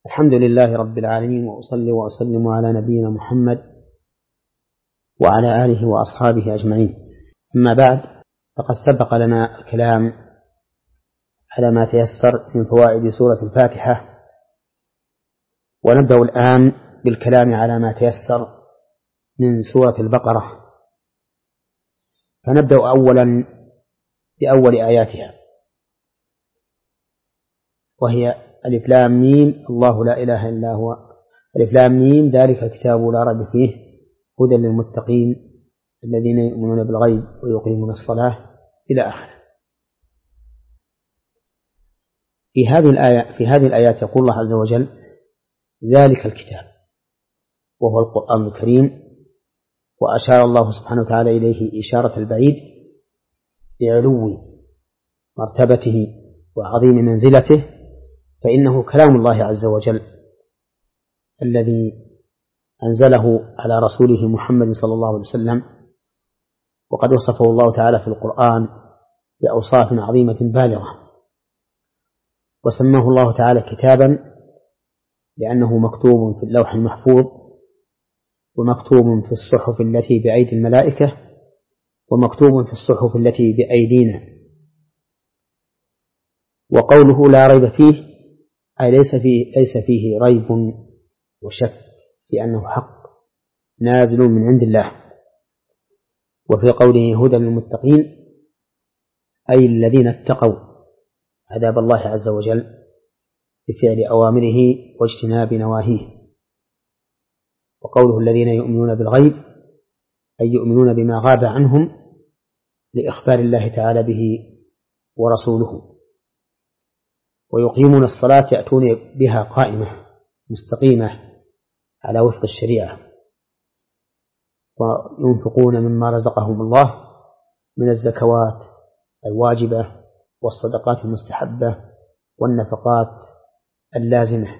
الحمد لله رب العالمين، وأصلي وأسلم على نبينا محمد وعلى آله وأصحابه أجمعين. أما بعد، فقد سبق لنا الكلام على ما تيسر من فوائد سورة الفاتحة، ونبدأ الآن بالكلام على ما تيسر من سورة البقرة. فنبدأ أولا بأول آياتها، وهي ألف لام ميم الله لا إله إلا هو. ألف لام ميم ذلك الكتاب لا ريب فيه هدى للمتقين الذين يؤمنون بالغيب ويقيمون الصلاة إلى آخره. في هذه الآيات يقول الله عز وجل ذلك الكتاب، وهو القرآن الكريم، وأشار الله سبحانه وتعالى إليه إشارة البعيد لعلو مرتبته وعظيم منزلته، فإنه كلام الله عز وجل الذي أنزله على رسوله محمد صلى الله عليه وسلم، وقد وصفه الله تعالى في القرآن بأوصاف عظيمة بالغة، وسماه الله تعالى كتابا لأنه مكتوب في اللوح المحفوظ، ومكتوب في الصحف التي بأيدي الملائكة، ومكتوب في الصحف التي بأيدينا. وقوله لا ريب فيه أي ليس فيه ريب وشك في أنه حق نازل من عند الله. وفي قوله هدى للمتقين أي الذين اتقوا عذاب الله عز وجل بفعل أوامره واجتناب نواهيه. وقوله الذين يؤمنون بالغيب أي يؤمنون بما غاب عنهم لإخبار الله تعالى به ورسوله، ويقيمون الصلاة يأتون بها قائمة مستقيمة على وفق الشريعة، وينفقون مما رزقهم الله من الزكوات الواجبة والصدقات المستحبة والنفقات اللازمة.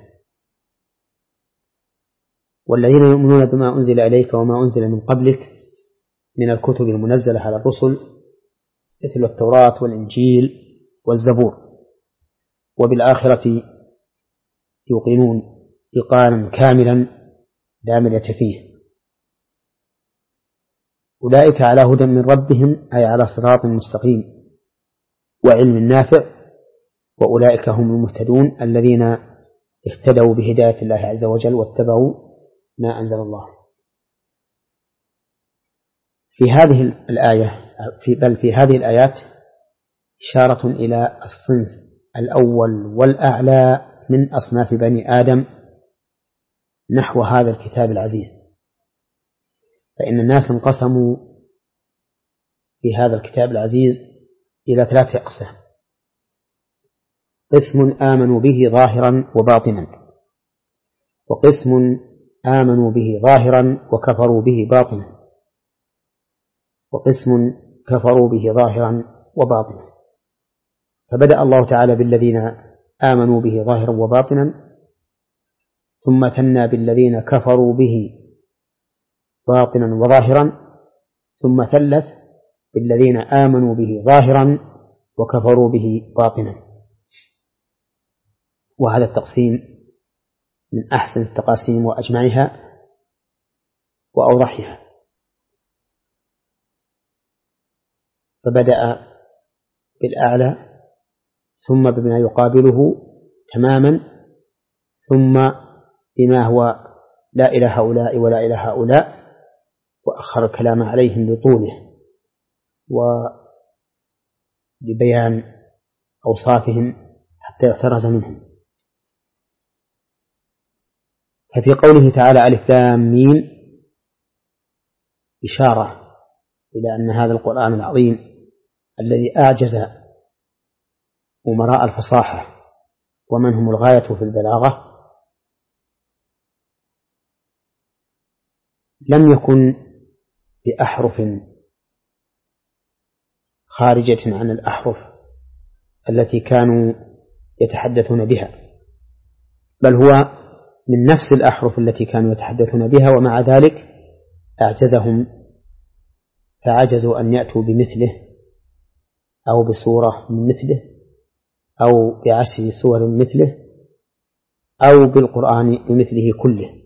والذين يؤمنون بما أنزل إليك وما أنزل من قبلك من الكتب المنزلة على الرسل مثل التوراة والإنجيل والزبور، وبالآخرة يوقنون إيقانا كاملا لا مرية فيه. أولئك على هدى من ربهم أي على صراط مستقيم وعلم نافع، وأولئك هم المهتدون الذين اهتدوا بهداية الله عز وجل واتبعوا ما أنزل الله. في هذه الآية بل في هذه الآيات إشارة إلى الصنف الأول والأعلى من أصناف بني آدم نحو هذا الكتاب العزيز، فإن الناس انقسموا في هذا الكتاب العزيز إلى 3 أقسام: قسم آمنوا به ظاهرا وباطنا، وقسم آمنوا به ظاهرا وكفروا به باطنا، وقسم كفروا به ظاهرا وباطنا. فبدأ الله تعالى بالذين آمنوا به ظاهرا وباطنا، ثم ثنى بالذين كفروا به باطنا وظاهرا، ثم ثلث بالذين آمنوا به ظاهرا وكفروا به باطنا. وهذا التقسيم من أحسن التقاسيم وأجمعها وأوضحها. فبدأ بالأعلى ثم بما يقابله تماما، ثم بما هو لا إلى هؤلاء ولا إلى هؤلاء، وأخر الكلام عليهم لطوله ولبيان أوصافهم حتى يحترز منهم. ففي قوله تعالى ألف لام ميم إشارة إلى أن هذا القرآن العظيم الذي أعجز أمراء الفصاحة ومن هم الغاية في البلاغة لم يكن بأحرف خارجة عن الأحرف التي كانوا يتحدثون بها، بل هو من نفس الأحرف التي كانوا يتحدثون بها، ومع ذلك أعجزهم فعجزوا أن يأتوا بمثله أو بصورة من مثله أو ب10 سور مثله، أو بالقرآن بمثله كله.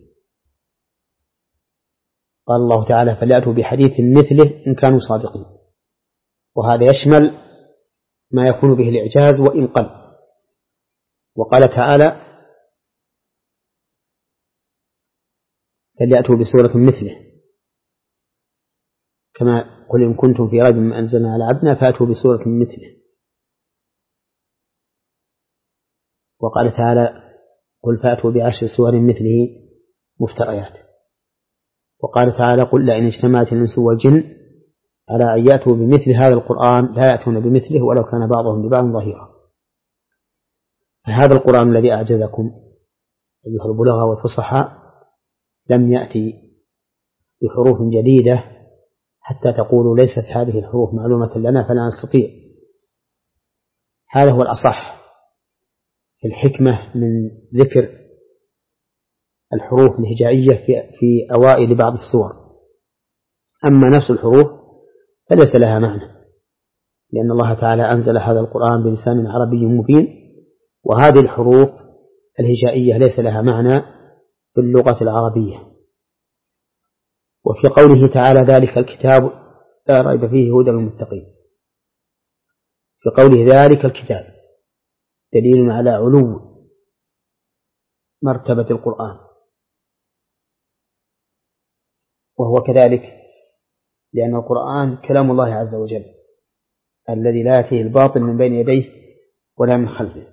قال الله تعالى فليأتوا بحديث مثله إن كانوا صادقين، وهذا يشمل ما يكون به الإعجاز وإن قل. وقال تعالى فليأتوا بسورة مثله، كما قل إن كنتم في ريب مما أنزلنا على عبدنا فأتوا بسورة مثله. وقال تعالى قل فأتوا بعشر سور مثله مفتريات. وقال تعالى قل لئن اجتمعت الإنس والجن على أن يأتوا بمثل هذا القرآن لا يأتون بمثله ولو كان بعضهم لبعض ظهيرا. فهذا القرآن الذي أعجزكم أيها البلغاء والفصحاء لم يأتي بحروف جديدة حتى تقولوا ليست هذه الحروف معلومة لنا فلا نستطيع. هذا هو الأصح في الحكمة من ذكر الحروف الهجائية في أوائل بعض السور. أما نفس الحروف فليس لها معنى، لأن الله تعالى أنزل هذا القرآن بلسان عربي مبين، وهذه الحروف الهجائية ليس لها معنى في اللغة العربية. وفي قوله تعالى ذلك الكتاب لا ريب فيه هدى للمتقين، في قوله ذلك الكتاب دليل على علو مرتبة القرآن، وهو كذلك لأن القرآن كلام الله عز وجل الذي لا يأتيه الباطل من بين يديه ولا من خلفه،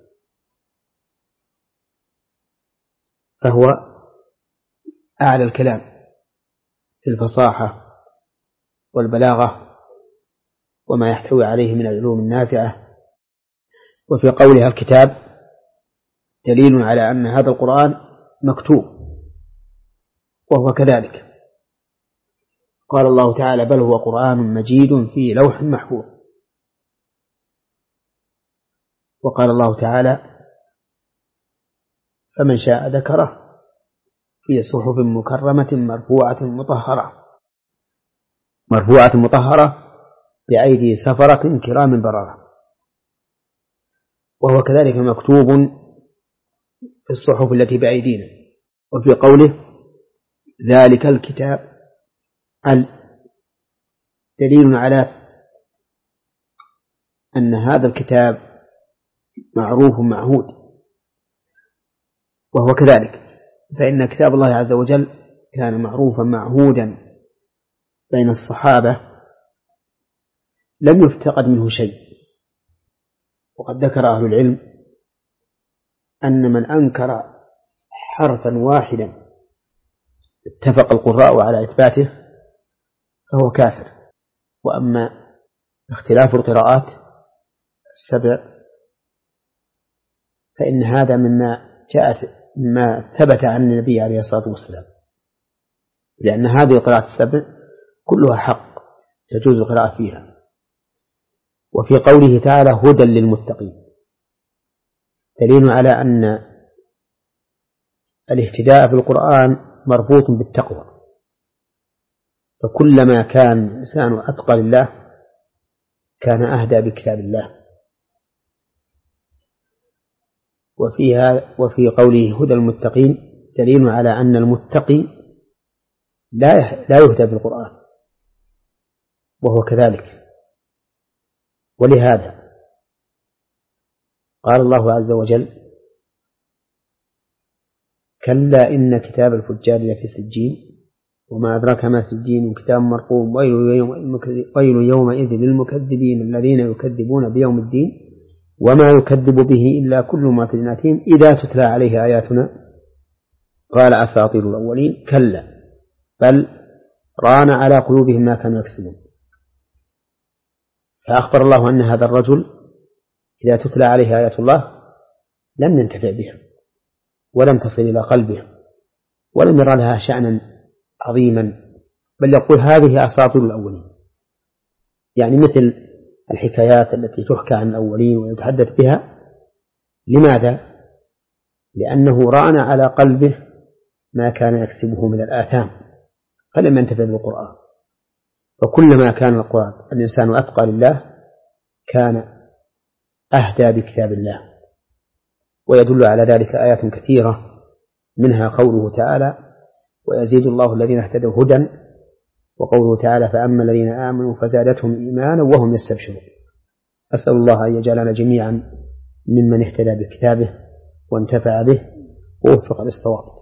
فهو أعلى الكلام في الفصاحة والبلاغة وما يحتوي عليه من العلوم النافعة. وفي قولها الكتاب دليل على أن هذا القرآن مكتوب، وهو كذلك. قال الله تعالى بل هو قرآن مجيد في لوح محفوظ. وقال الله تعالى فمن شاء ذكره في صحف مكرمة مرفوعة مطهرة بأيدي سفرة كرام بررة. وهو كذلك مكتوب في الصحف التي بأيدينا. وفي قوله ذلك الكتاب دليل على أن هذا الكتاب معروف معهود، وهو كذلك، فإن كتاب الله عز وجل كان معروفا معهودا بين الصحابة لم يفتقد منه شيء. وقد ذكر أهل العلم أن من أنكر حرفا واحدا اتفق القراء على إثباته فهو كافر. وأما اختلاف القراءات السبع فإن هذا مما ثبت عن النبي عليه الصلاة والسلام، لأن هذه القراءات السبع كلها حق تجوز القراءة فيها. وفي قوله تعالى هدى للمتقين دليل على أن الاهتداء في القرآن مربوط بالتقوى، فكلما كان الإنسان أتقى لله كان أهدى بكتاب الله. وفي قوله هدى المتقين دليل على أن المتقي لا يهدى بالقرآن، وهو كذلك. ولهذا قال الله عز وجل كلا إن كتاب الفجار لفي سجين وما أدراك ما سجين كتاب مرقوم ويل يومئذ للمكذبين الذين يكذبون بيوم الدين وما يكذب به إلا كل معتد أثيم إذا تتلى عليه آياتنا قال أساطير الأولين كلا بل ران على قلوبهم ما كانوا يكسبون. فأخبر الله أن هذا الرجل إذا تتلى عليه آيات الله لم ينتفع بها ولم تصل إلى قلبه ولم يرى لها شأنا عظيما، بل يقول هذه أساطير الأولين، يعني مثل الحكايات التي تحكى عن الأولين ويتحدث بها. لماذا؟ لأنه ران على قلبه ما كان يكسبه من الآثام فلم ينتفع بالقرآن. فكلما كان الإنسان أتقى لله كان أهدى بكتاب الله. ويدل على ذلك آيات كثيرة، منها قوله تعالى: ويزيد الله الذين اهتدوا هدى، وقوله تعالى: فأما الذين آمنوا فزادتهم إيمانا وهم يستبشرون. أسأل الله أن يجعلنا جميعا ممن اهتدى بكتابه وانتفع به ووفق للصواب.